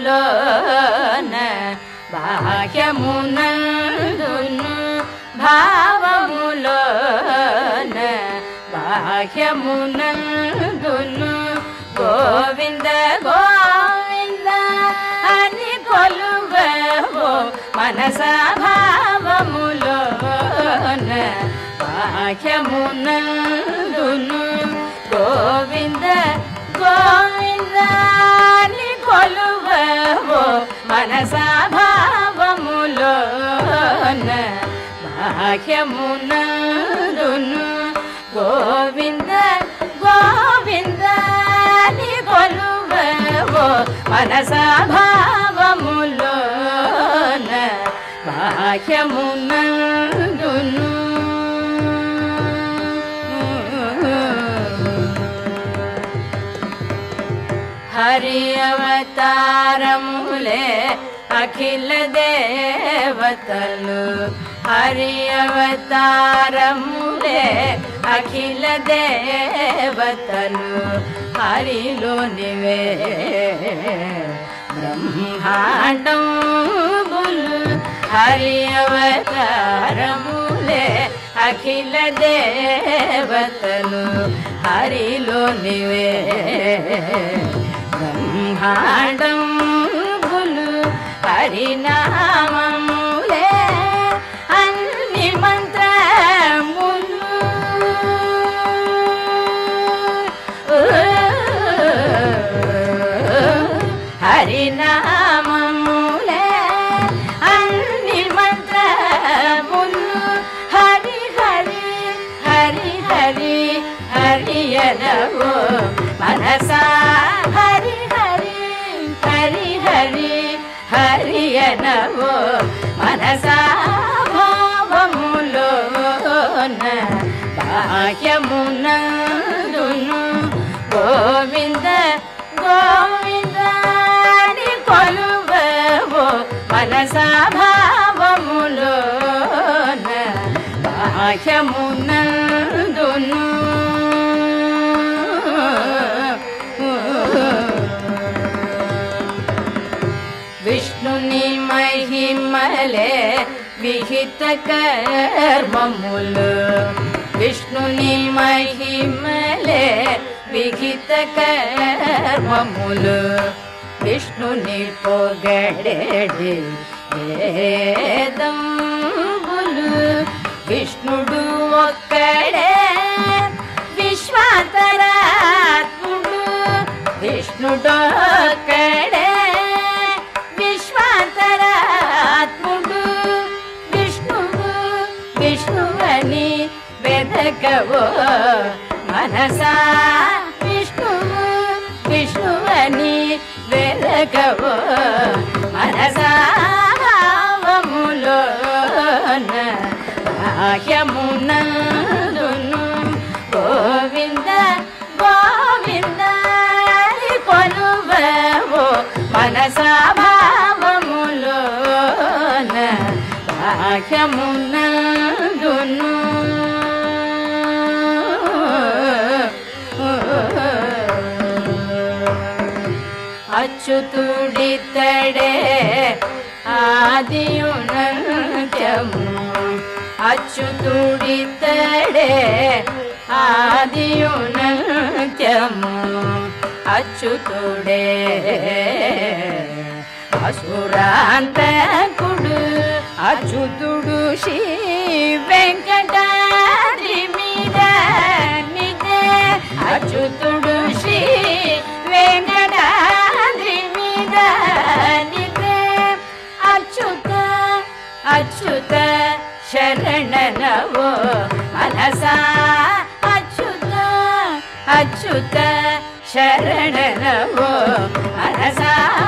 భావములోన బాహ్యమునందును భావములోన బాహ్యమునందును గోవింద గోవింద అని కొలువవో మనస భావములోన బాహ్యమునందును గోవింద గోవింద అని కొలువవో మనస భావములోన బాహ్యమునందును గోవింద గోవింద అని కొలువవో మనస భావములోన బాహ్యమునందును హరి అవతారములే అఖిల దేవతలు హరి అవతారములే అఖిల దేవతలు హరిలోనివే బ్రహ్మాండంబులు హరి అవతారములే అఖిల దేవతలు హరిలోనివే బ్రహ్మాండంబులు హరినామములే అన్ని మంత్రములు హరినామములే అన్ని మంత్రములు హరి హరి హరి హరి హరియనవో మనసా హరి హరి హరి హరి హరియనవో మనసా భావములోన బాహ్యమునందును గోవింద గోవింద అని కొలువవో మనసా భావములోన బాహ్యమునందును విష్ణుని మహిమలే విహిత కర్మములు విష్ణుని మహిమలే విహిత కర్మములు విష్ణుని పొగడెడి వేదంబులు విష్ణుడు ఒక్కడే విశ్వాంతరాత్ముడు విష్ణుడొక్కడే విశ్వాంతరాత్ముడు విష్ణువు విష్ణువని వెదకవో మనసా విష్ణువు విష్ణువని వెదకవో మనసా భావములోన బాహ్యమునందును గోవింద గోవింద కొలువవో మనసా భావములోన బాహ్యమునందును అచ్యుతుడితడే ఆదియునంత్యము అచ్యుతుడితడే ఆదియునంత్యము అచ్యుతుడే అసురాంతకుడు అచ్యుతుడు శ్రీ వెంకటాద్రి మీద నిజే అచ్యుతుడు శ్రీ వెంకటాద్రి మీద నిజే అచ్యుత అచ్యుత శరణనవో మనసా అచ్యుత అచ్యుత శరణనవో మనసా